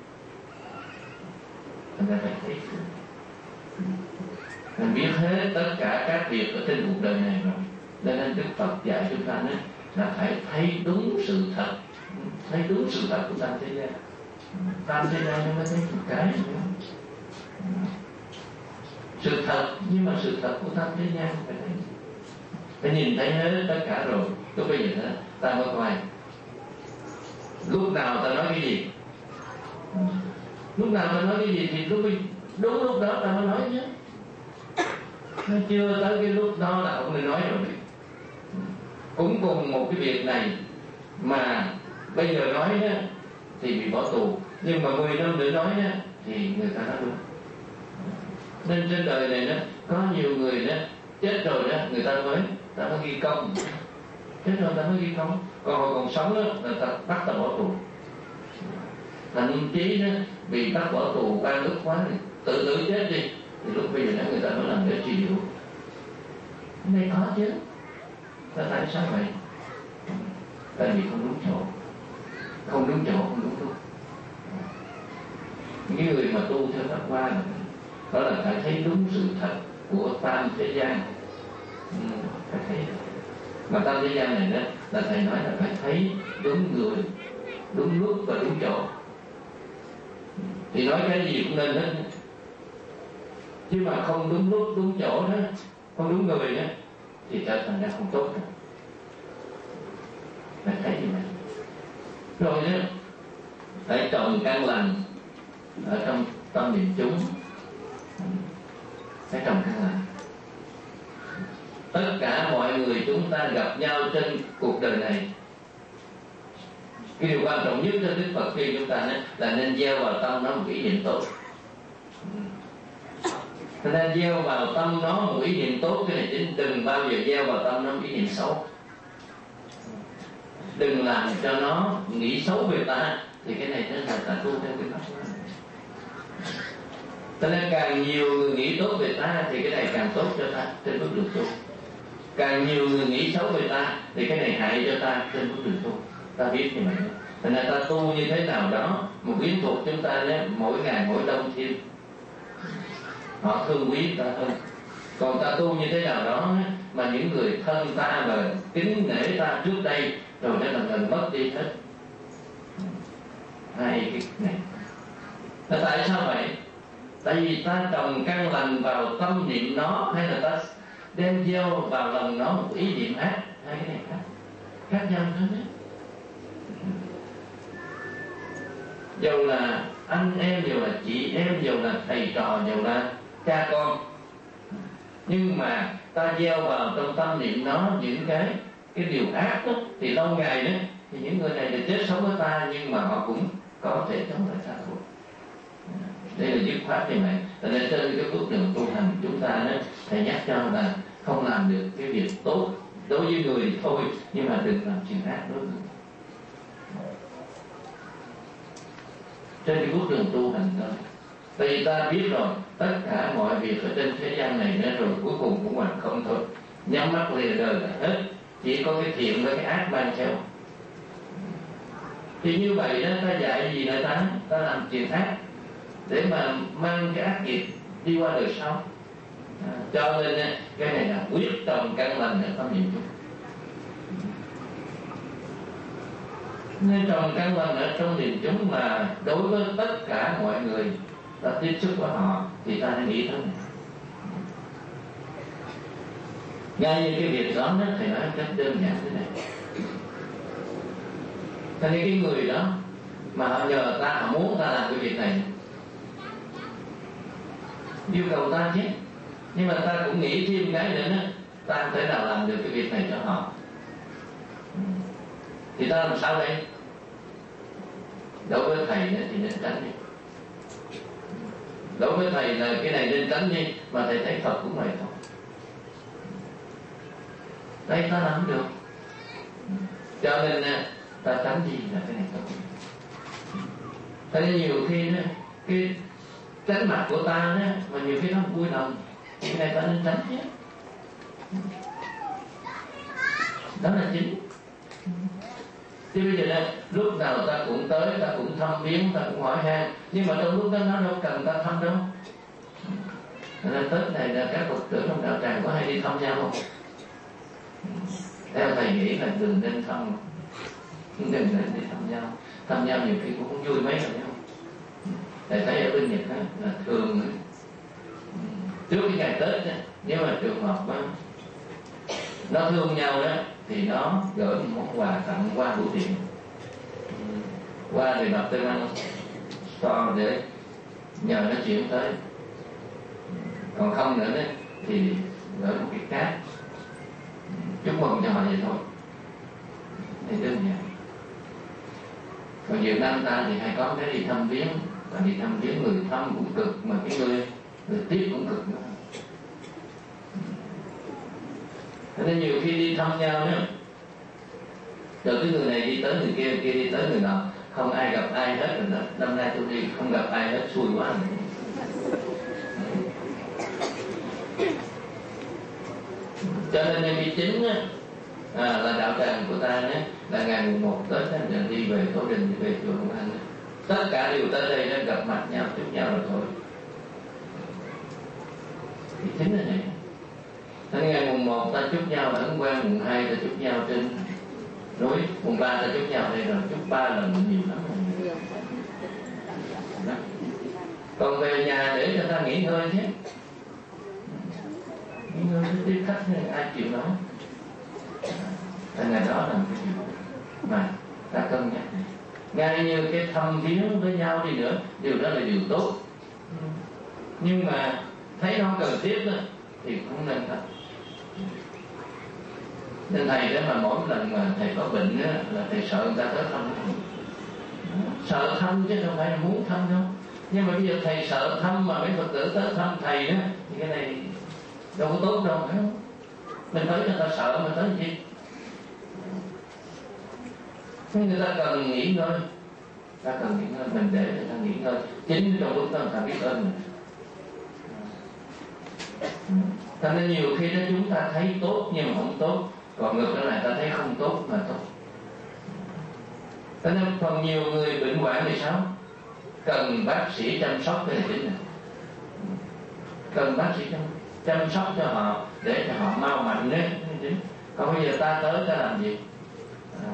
Thành ra phải thấy mình biết hết tất cả các việc ở trên cuộc đời này rồi. Nên Đức Phật dạy chúng ta đó, là phải thấy đúng sự thật, thấy đúng sự thật của tam thế gian. Tam thế gian nó mới thấy một cái nữa. Sự thật, nhưng mà sự thật của tam thế gian phải thấy, phải nhìn thấy hết tất cả rồi. Lúc bây giờ đó ta mới coi lúc nào ta nói cái gì, lúc nào ta nói cái gì thì lúc đúng lúc đó ta mới nói nhé. Nó chưa tới cái lúc đó là không nên nói rồi. Cũng cùng một cái việc này mà bây giờ nói đó, thì bị bỏ tù, nhưng mà mười năm nữa nói đó, thì người ta nói đúng. Nên trên đời này đó có nhiều người đó chết rồi đó người ta mới ta mới ghi công, chết rồi ta mới ghi công, còn hồi còn sống đó người ta bắt ta bỏ tù, thậm chí đó bị bắt bỏ tù ban ức quá thì tự tử chết đi, thì lúc bây giờ đó người ta mới làm để trị liệu. Cái này có chứ. Tại sao vậy? Tại vì không đúng chỗ, không đúng chỗ, không đúng lúc. Những người mà tu theo Pháp Hoa đó là phải thấy đúng sự thật của tam thế gian. Ừ, phải thấy. Mà tam thế gian này đó là thầy nói là phải thấy đúng người, đúng lúc và đúng chỗ. Thì nói cái gì cũng nên hết, chứ mà không đúng lúc đúng chỗ đó, không đúng người đó, thì trở thành ra không tốt đâu. Phải thấy gì này. Rồi đó phải trồng căn lành ở trong tâm niệm chúng, phải trồng căn lành. Tất cả mọi người chúng ta gặp nhau trên cuộc đời này, cái điều quan trọng nhất cho Đức Phật khuyên chúng ta là nên gieo vào tâm nó một ý niệm tốt. Nên gieo vào tâm nó một ý niệm tốt, cái này chính, đừng bao giờ gieo vào tâm nó một ý niệm xấu. Đừng làm cho nó nghĩ xấu về ta, thì cái này nó là ta tu theo cái pháp. Cho nên càng nhiều người nghĩ tốt về ta thì cái này càng tốt cho ta trên bước đường tu. Càng nhiều người nghĩ xấu về ta thì cái này hại cho ta trên bước đường tu. Ta biết như vậy. Cho nên ta tu như thế nào đó, một quyến thuộc chúng ta đó, mỗi ngày mỗi đông thêm, họ thương quý ta hơn. Còn ta tu như thế nào đó mà những người thân ta và kính nể ta trước đây rồi nó lần lần mất đi hết. Hai cái này là tại sao vậy? Tại vì ta trồng căn lành vào tâm niệm nó, hay là ta đem gieo vào lòng nó một ý niệm ác. Hai cái này khác, khác nhau hết đấy. Dầu là anh em, dầu là chị em, dầu là thầy trò, dầu là cha con, nhưng mà ta gieo vào trong tâm niệm nó những cái cái điều ác đó, thì lâu ngày đó thì những người này thì chết sống với ta, nhưng mà họ cũng có thể chống lại ta thôi. Đây là dứt khoát như vậy. Cho nên trên cái bước đường tu hành chúng ta đó, thầy nhắc cho là không làm được cái việc tốt đối với người thôi, nhưng mà đừng làm chuyện ác đối với người. Trên cái bước đường tu hành đó, tại vì ta biết rồi tất cả mọi việc ở trên thế gian này nữa rồi cuối cùng cũng hoàn không thôi, nhắm mắt lìa đời là hết, chỉ có cái thiện với cái ác mang theo. Thì như vậy đó, ta dạy gì người ta, ta làm chuyện ác để mà mang cái ác nghiệp đi qua đời sau. À, cho nên cái này là quyết trồng căn lành ở tâm niệm chúng. Nên trồng căn lành ở trong niệm chúng là đối với tất cả mọi người ta tiếp xúc với họ thì ta hãy nghĩ thế này. Ngay như cái việc đó thì nói cách đơn giản thế này. Cho nên cái người đó mà họ nhờ ta, họ muốn ta làm cái việc này, yêu cầu ta chứ, nhưng mà ta cũng nghĩ thêm cái nữa, ta không thể nào làm được cái việc này cho họ, thì ta làm sao đây? Đối với thầy thì nên tránh đi. Đối với thầy là cái này nên tránh đi, mà thầy thấy Phật cũng vậy thôi. Đây ta làm được, cho nên ta tránh gì là cái này tốt. Cho nên nhiều khi đó, cái tránh mặt của ta đó, mà nhiều khi nó vui lòng, cái này ta nên tránh chứ. Đó là chính. Chứ bây giờ đây, lúc nào ta cũng tới, ta cũng thăm viếng, ta cũng hỏi han, nhưng mà trong lúc đó nó đâu cần ta thăm đâu. Nên Tết này là các Phật tử trong đạo tràng có hay đi thăm nhau không? Theo thầy nghĩ là đừng nên thăm, đừng nên đi thăm nhau. Thăm nhau nhiều khi cũng không vui mấy rồi nhau. Thầy thấy ở bên Nhật á, là thường trước cái ngày Tết á, nếu mà trường hợp á, nó thương nhau đó thì nó gửi một món quà tặng qua bưu điện, qua thì đọc tên ăn store để nhờ nó chuyển tới. Còn không nữa đó, thì gửi một cái card chúc mừng cho họ vậy thôi, thì đơn giản. Còn Việt Nam ta thì hay có cái đi thăm viếng, và đi thăm viếng người thăm cũng cực, mà cái người người tiếp cũng cực nữa. Cho nên nhiều khi đi thăm nhau đó, rồi cái người này đi tới người kia, người kia đi tới người nọ, không ai gặp ai hết rồi đó. Năm nay tôi đi không gặp ai hết, xui quá. Cho nên ngày mười chín á, à, là đạo tràng của ta á, là ngày mùng một Tết á, là đi về Tổ Đình, đi về chùa Hồng Anh, tất cả đều tới đây để gặp mặt nhau, chúc nhau rồi thôi. Thì chính là vậy. Nên ngày mùng một ta chúc nhau ở Ấn Quang, mùng hai ta chúc nhau trên núi, mùng ba ta chúc nhau đây rồi, chúc ba lần nhiều lắm rồi. Đó. Còn về nhà để cho ta nghỉ ngơi chứ, nghỉ ngơi tiếp khách ai chịu nói. Ngày đó là một cái chuyện mà ta cân nhắc. Ngay như cái thăm viếng với nhau đi nữa, điều đó là điều tốt, nhưng mà thấy nó cần thiết đó, thì cũng nên thật. Nên thầy đó mà mỗi lần mà thầy có bệnh đó, là thầy sợ người ta tới thăm, sợ thăm chứ không phải là muốn thăm đâu. Nhưng mà bây giờ thầy sợ thăm mà mấy Phật tử tới thăm thầy đó, thì cái này đâu có tốt đâu, phải không? Mình tới cho ta sợ mà tới gì. Thế người ta cần nghỉ ngơi, ta cần nghỉ ngơi, mình để người ta nghỉ ngơi. Chính trong lúc đó người ta biết ơn mình. Cho nên nhiều khi đó chúng ta thấy tốt nhưng mà không tốt, còn ngược trở lại ta thấy không tốt mà tốt. Cho nên phần nhiều người bệnh hoạn thì sao? Cần bác sĩ chăm sóc, cái này chính là cần bác sĩ chăm, chăm sóc cho họ để cho họ mau mạnh đấy. Còn bây giờ ta tới ta làm gì? À,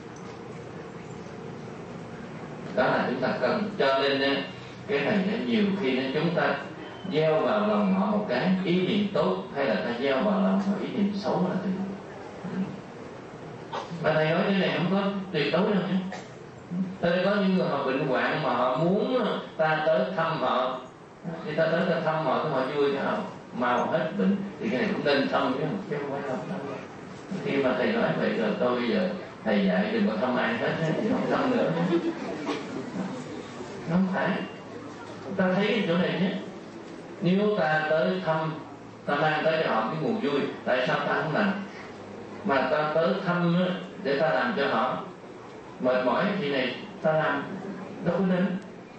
đó là chúng ta cần. Cho nên cái này nhiều khi chúng ta gieo vào lòng họ một cái ý niệm tốt, hay là ta gieo vào lòng họ ý niệm xấu là tùy. Mà thầy nói cái này không có tuyệt đối đâu chứ. Thế có những người họ bệnh hoạn mà họ muốn ta tới thăm họ, thì ta tới ta thăm họ, họ vui cho họ mau hết bệnh, thì cái này cũng nên thăm chứ không phải không thăm. Khi mà thầy nói vậy rồi, tôi bây giờ thầy dạy đừng có thăm ai hết thì không thăm nữa. Không phải. Ta thấy cái chỗ này chứ, nếu ta tới thăm, ta mang tới cho họ cái nguồn vui, tại sao ta không làm? Mà ta tới thăm để ta làm cho họ mệt mỏi thì này ta làm đâu có nên.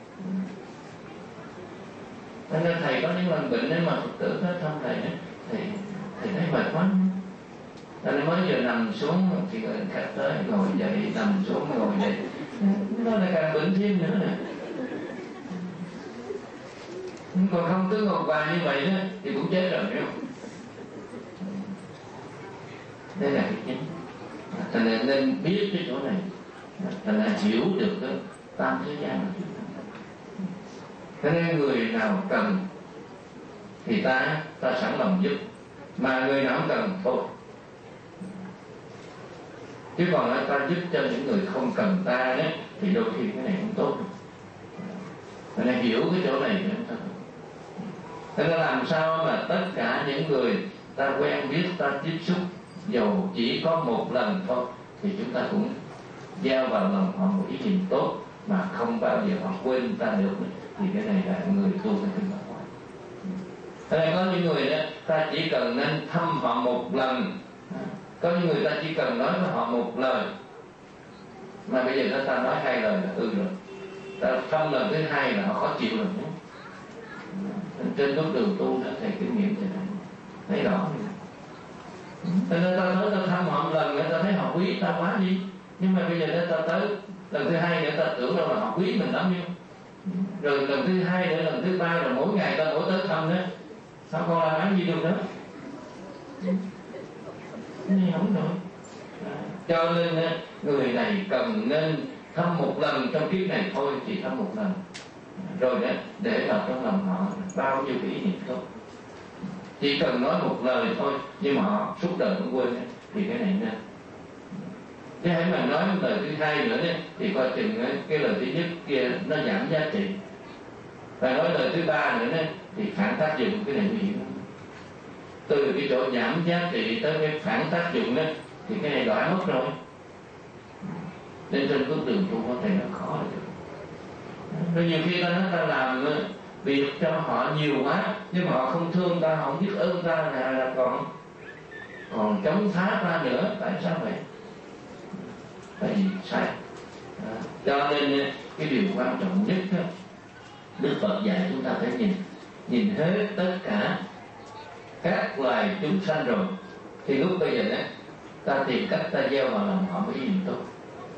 Cho nên thầy có những lần bệnh nên mà Phật tử tới thăm thầy thì thầy thấy mệt quá, cho nên mới vừa nằm xuống thì người khách tới ngồi dậy, nằm xuống ngồi dậy, nó lại càng bệnh thêm nữa nè. Còn không cứ ngồi hoài như vậy đó thì cũng chết rồi, phải không? Đây là cái chính. Cho nên nên biết cái chỗ này, cho nên hiểu được cái tam thế gian của chúng ta. Cho nên người nào cần thì ta ta sẵn lòng giúp, mà người nào không cần thôi. Chứ còn ta giúp cho những người không cần ta đấy, thì đôi khi cái này không tốt. Cho nên hiểu cái chỗ này để ta. Thế nên làm sao mà tất cả những người ta quen biết, ta tiếp xúc, dầu chỉ có một lần thôi, thì chúng ta cũng gieo vào lòng họ một ý niệm tốt, mà không bao giờ họ quên ta được. Thì cái này là người tu phải tin vào. Thế nên có những người đó, ta chỉ cần nên thăm họ một lần, có những người ta chỉ cần nói với họ một lời, mà bây giờ ta nói hai lời là ừ rồi, ta thăm lần thứ hai là họ khó chịu rồi nhé. Trên lúc đường tu đã thầy kinh nghiệm thì thấy rõ. Cho nên ta tới ta thăm họ một lần, người ta thấy họ quý ta quá đi. Nhưng mà bây giờ ta tới lần thứ hai nữa, ta tưởng đâu là họ quý mình lắm nhiêu. Rồi lần thứ hai nữa, lần thứ ba, rồi mỗi ngày ta mỗi tới thăm nữa, sao con làm ăn gì được nữa? Cái này không được. Cho nên người này cần nên thăm một lần trong kiếp này thôi, chỉ thăm một lần rồi đó, để vào trong lòng họ bao nhiêu cái ý niệm tốt. Chỉ cần nói một lời thôi nhưng mà họ suốt đời không quên thì cái này nên. Chứ hãy mà nói lời thứ hai nữa đấy, thì coi chừng cái lời thứ nhất kia nó giảm giá trị. Và nói lời thứ ba nữa đấy, thì phản tác dụng, cái này nguy hiểm. Từ cái chỗ giảm giá trị tới cái phản tác dụng đó, thì cái này đói mất rồi. Nên trên bước đường tu có thể nó khó được. Rồi nhiều khi ta nói ta làm việc cho họ nhiều quá, nhưng mà họ không thương ta, họ không biết ơn ta, là, là còn còn chống phá ta nữa. Tại sao vậy? Tại vì sai. À, cho nên cái điều quan trọng nhất đó, Đức Phật dạy chúng ta phải nhìn nhìn hết tất cả các loài chúng sanh rồi, thì lúc bây giờ đó ta tìm cách ta gieo vào lòng họ một ý niệm tốt.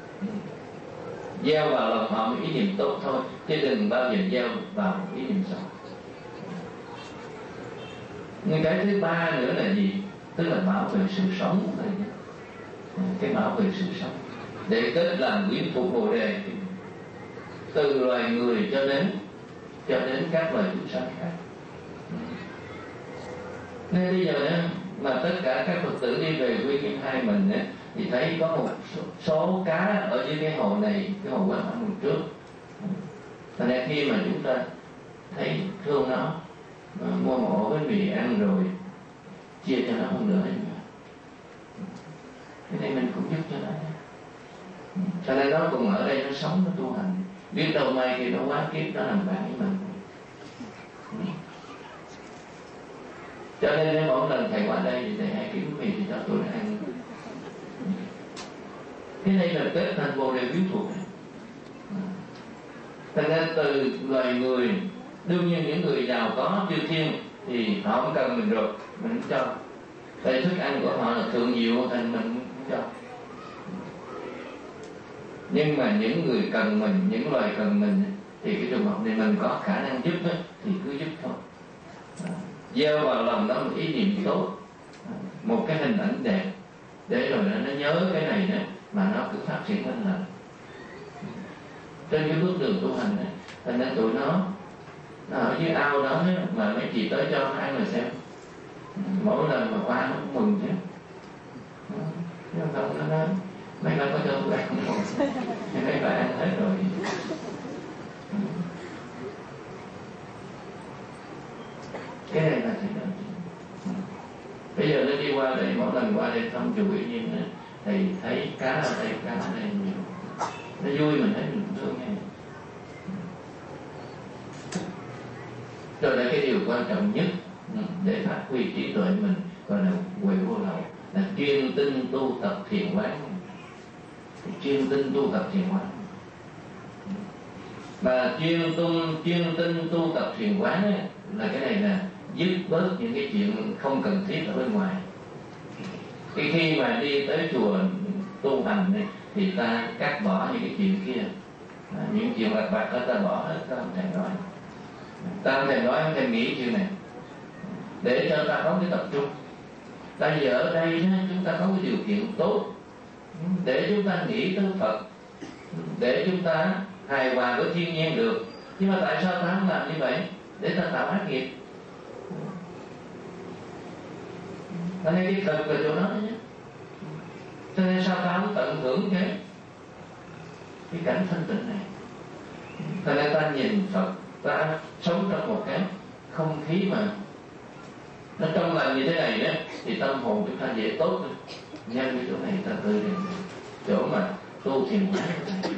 Gieo vào lòng họ một ý niệm tốt thôi, chứ đừng bao giờ gieo vào một ý niệm xấu. Nhưng cái thứ ba nữa là gì? Tức là bảo vệ sự sống. Cái bảo vệ sự sống để kết làm quyến thuộc Bồ Đề, từ loài người cho đến cho đến các loài chúng sanh khác. Nên bây giờ đó, mà tất cả các Phật tử đi về quy Kim Hai mình ấy, thì thấy có một số, số cá ở dưới cái hồ này, cái hồ Quán Âm trước. Thành ra khi mà chúng ta thấy thương nó, mua một ổ bánh mì ăn rồi chia cho nó không nữa, cái này mình cũng giúp cho nó. Cho nên nó cùng ở đây nó sống, nó tu hành, biết đâu mai khi nó quá kiếp nó làm bạn với mình. Cho nên mỗi lần thầy qua đây thì thầy hay kiếm mì thì cho tôi ăn. Cái này là kết thành Bồ Đề quyến thuộc. Thành ra từ loài người, đương nhiên những người giàu có chư thiên thì họ không cần mình rồi, mình không cho. Tại thức ăn của họ là thượng diệu, thành mình không cho. Nhưng mà những người cần mình, những loài cần mình, thì cái trường hợp này mình có khả năng giúp ấy, thì cứ giúp thôi. Gieo vào lòng đó một ý niệm tốt, một cái hình ảnh đẹp, để rồi nó nhớ cái này nữa, mà nó cứ phát triển lên lần. Trên cái bước đường tu hành này, thành ra tụi nó nó ở dưới ao đó mà mấy chị tới cho ăn rồi xem, mỗi lần mà qua nó cũng mừng chứ. Nhưng không nó nói mấy bạn có cho tôi ăn không? Mấy bạn ăn hết rồi. Cái này là gì đó. Bây giờ nó đi qua đây, mỗi lần qua đây thăm chùa Ủy Nhiên này, thì thấy cá ở đây, cá ở đây nhiều, nó vui, mình thấy mình cũng thương nghe. Rồi là cái điều quan trọng nhất để phát huy trí tuệ mình, gọi là huệ vô lậu, là chuyên tinh tu tập thiền quán. Chuyên tinh tu tập thiền quán. Và chuyên tu chuyên tinh tu tập thiền quán ấy, là cái này là dứt bớt những cái chuyện không cần thiết ở bên ngoài. Cái khi mà đi tới chùa tu hành này, thì ta cắt bỏ những cái chuyện kia, à, những chuyện lặt vặt đó ta bỏ hết, ta không thèm nói, ta không thèm nói, không thèm nghĩ chuyện này, để cho ta có cái tập trung. Tại vì ở đây chúng ta có cái điều kiện tốt để chúng ta nghĩ tới Phật, để chúng ta hài hòa với thiên nhiên được. Nhưng mà tại sao ta không làm như vậy? Để ta tạo ác nghiệp. Cho nên cái thực là chỗ đó nhé. Cho nên sao ta không tận hưởng cái cái cảnh thanh tịnh này? Cho nên ta nhìn Phật, ta sống trong một cái không khí mà nó trong lành như thế này đó, thì tâm hồn chúng ta dễ tốt. Nhân cái chỗ này ta tươi lên, chỗ mà tu thiền quán.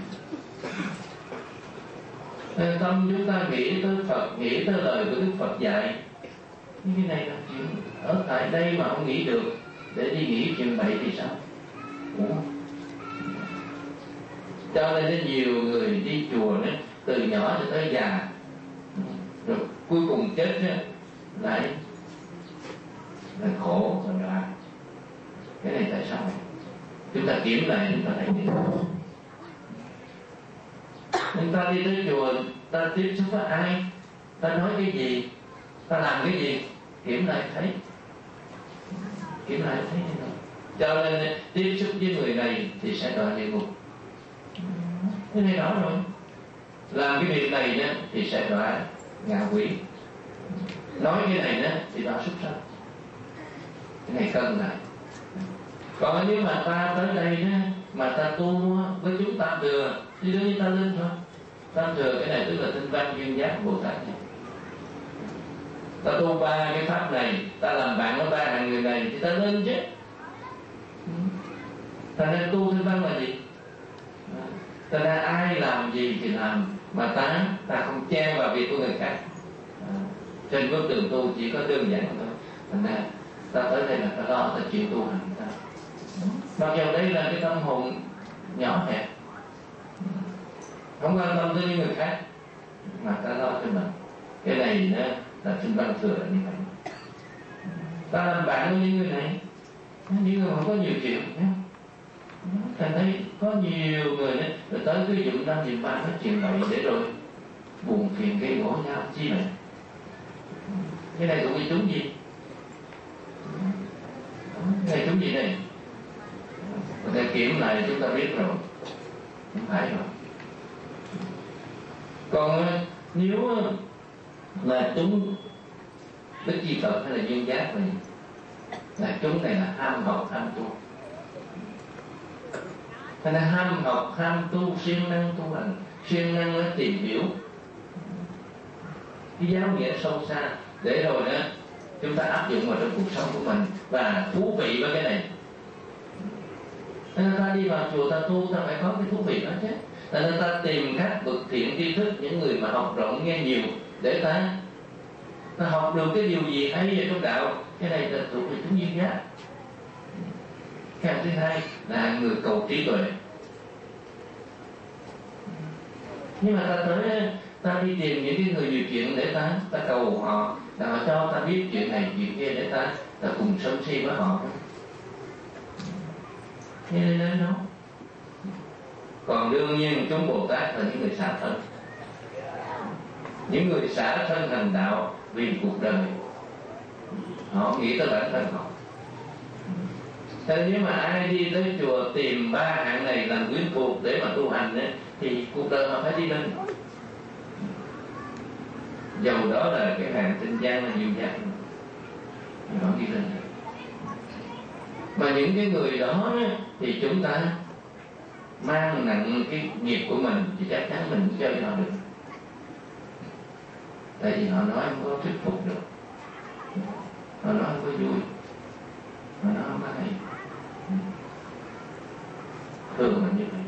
Nên tâm chúng ta nghĩ tới Phật, nghĩ tới lời của Đức Phật dạy. Nhưng cái này là chuyện ở tại đây mà không nghĩ được, để đi nghĩ chuyện bậy thì sao? Ủa? Cho nên nhiều người đi chùa đó, từ nhỏ cho tới già, rồi cuối cùng chết đó, lại là khổ rồi là cái này tại sao vậy? Chúng ta kiểm lại, chúng ta thấy gì? Chúng ta đi tới chùa, ta tiếp xúc với ai, ta nói cái gì, ta làm cái gì, kiểm lại thấy, kiểm lại thấy như vậy. Cho nên tiếp xúc với người này thì sẽ đọa địa ngục. Cái này rõ rồi. Làm cái việc này đó, thì sẽ đọa ngạ quỷ. Nói cái này đó, thì đọa súc sanh. Cái này cân lại. Còn nếu mà ta tới đây đó, mà ta tu với chúng ta thừa thì đương nhiên ta lên thôi. Ta thừa cái này tức là tinh văn duyên giác Bồ Tát này. Ta tu ba cái pháp này, ta làm bạn với ba hàng người này thì ta lên chứ. Ta nên tu tinh văn là gì? Ta ra ai làm gì thì làm, mà ta ta không chen vào việc của người khác. Trên bước đường tu chỉ có đơn giản thôi. Thành ra ta tới đây là ta lo ta chịu tu hành ta. Mặc dù đây là cái tâm hồn nhỏ hẹp, không quan tâm tới những người khác, mà ta lo cho mình. Cái này đó là tinh văn thừa là như vậy. Ta làm bạn với những người này, những người không có nhiều chuyện nhé. Thành thấy có nhiều người đó, rồi tới cái dụng năm dìm ba nói chuyện bậy để rồi buồn phiền gây gỗ nhau chi này. Cái này cũng bị chúng gì? Cái này chúng gì này? Người ta kiểm lại chúng ta biết rồi, không phải rồi. Còn nếu là chúng đức chi Phật hay là duyên giác này, là chúng này là ham học ham tu. Thành ra ham học ham tu, siêng năng tu hành, siêng năng tìm hiểu cái giáo nghĩa sâu xa, để rồi đó chúng ta áp dụng vào trong cuộc sống của mình và thú vị với cái này. Nên ta đi vào chùa ta tu, ta phải có cái thú vị đó chứ. Nên ta tìm các bậc thiện tri thức, những người mà học rộng nghe nhiều, để ta ta học được cái điều gì hay về trong đạo. Cái này là thuộc về chúng duyên giác. Cái thứ hai là người cầu trí tuệ. Nhưng mà ta tới ta đi tìm những cái người nhiều chuyện để ta ta cầu họ, là họ cho ta biết chuyện này chuyện kia để ta ta cùng sống si với họ. Thế nên đến đó. Còn đương nhiên chúng Bồ Tát là những người xả thân, những người xả thân hành đạo vì cuộc đời. Họ nghĩ tới bản thân họ. Thế nếu mà ai đi tới chùa tìm ba hạng này làm quyến thuộc để mà tu hành ấy, thì cuộc đời họ phải đi lên. Dầu đó là cái hạng tinh gian là duyên giác, họ đi lên. Mà những cái người đó thì chúng ta mang nặng cái nghiệp của mình thì chắc chắn mình chơi họ được. Tại vì họ nói không có thuyết phục được, họ nói không có vui, họ nói không có hay. Thường là như vậy.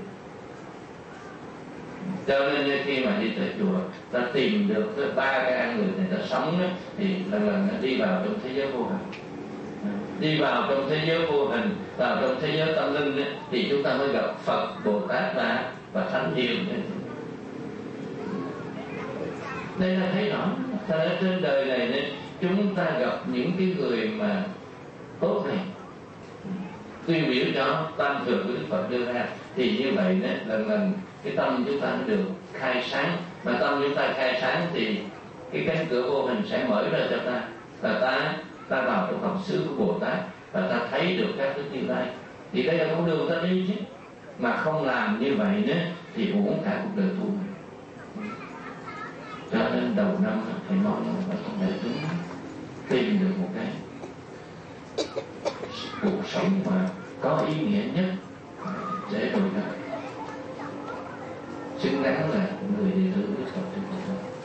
Cho nên khi mà đi tới chùa, ta tìm được tới ba cái ăn người này ta sống đó, thì lần lần nó đi vào trong thế giới vô hình. Đi vào trong thế giới vô hình, vào trong thế giới tâm linh đó, thì chúng ta mới gặp Phật, Bồ Tát và, và Thánh Hiền. Đây là thấy rõ. Thật ra trên đời này này, chúng ta gặp những cái người mà tốt này, tuyên biểu cho tam thừa của Đức Phật đưa ra, thì như vậy đó, lần lần cái tâm chúng ta nó được khai sáng. Mà tâm chúng ta khai sáng thì cái cánh cửa vô hình sẽ mở ra cho ta, và ta ta vào trong học xứ của Bồ Tát, và ta thấy được các thứ như lai. Thì đây là con đường ta đi chứ. Mà không làm như vậy nữa thì uổng cả cuộc đời tu. Cho nên đầu năm phải nói là không để chúng tìm được một cái cuộc sống mà có ý nghĩa nhất để rồi xứng đáng là người đệ tử Đức Phật.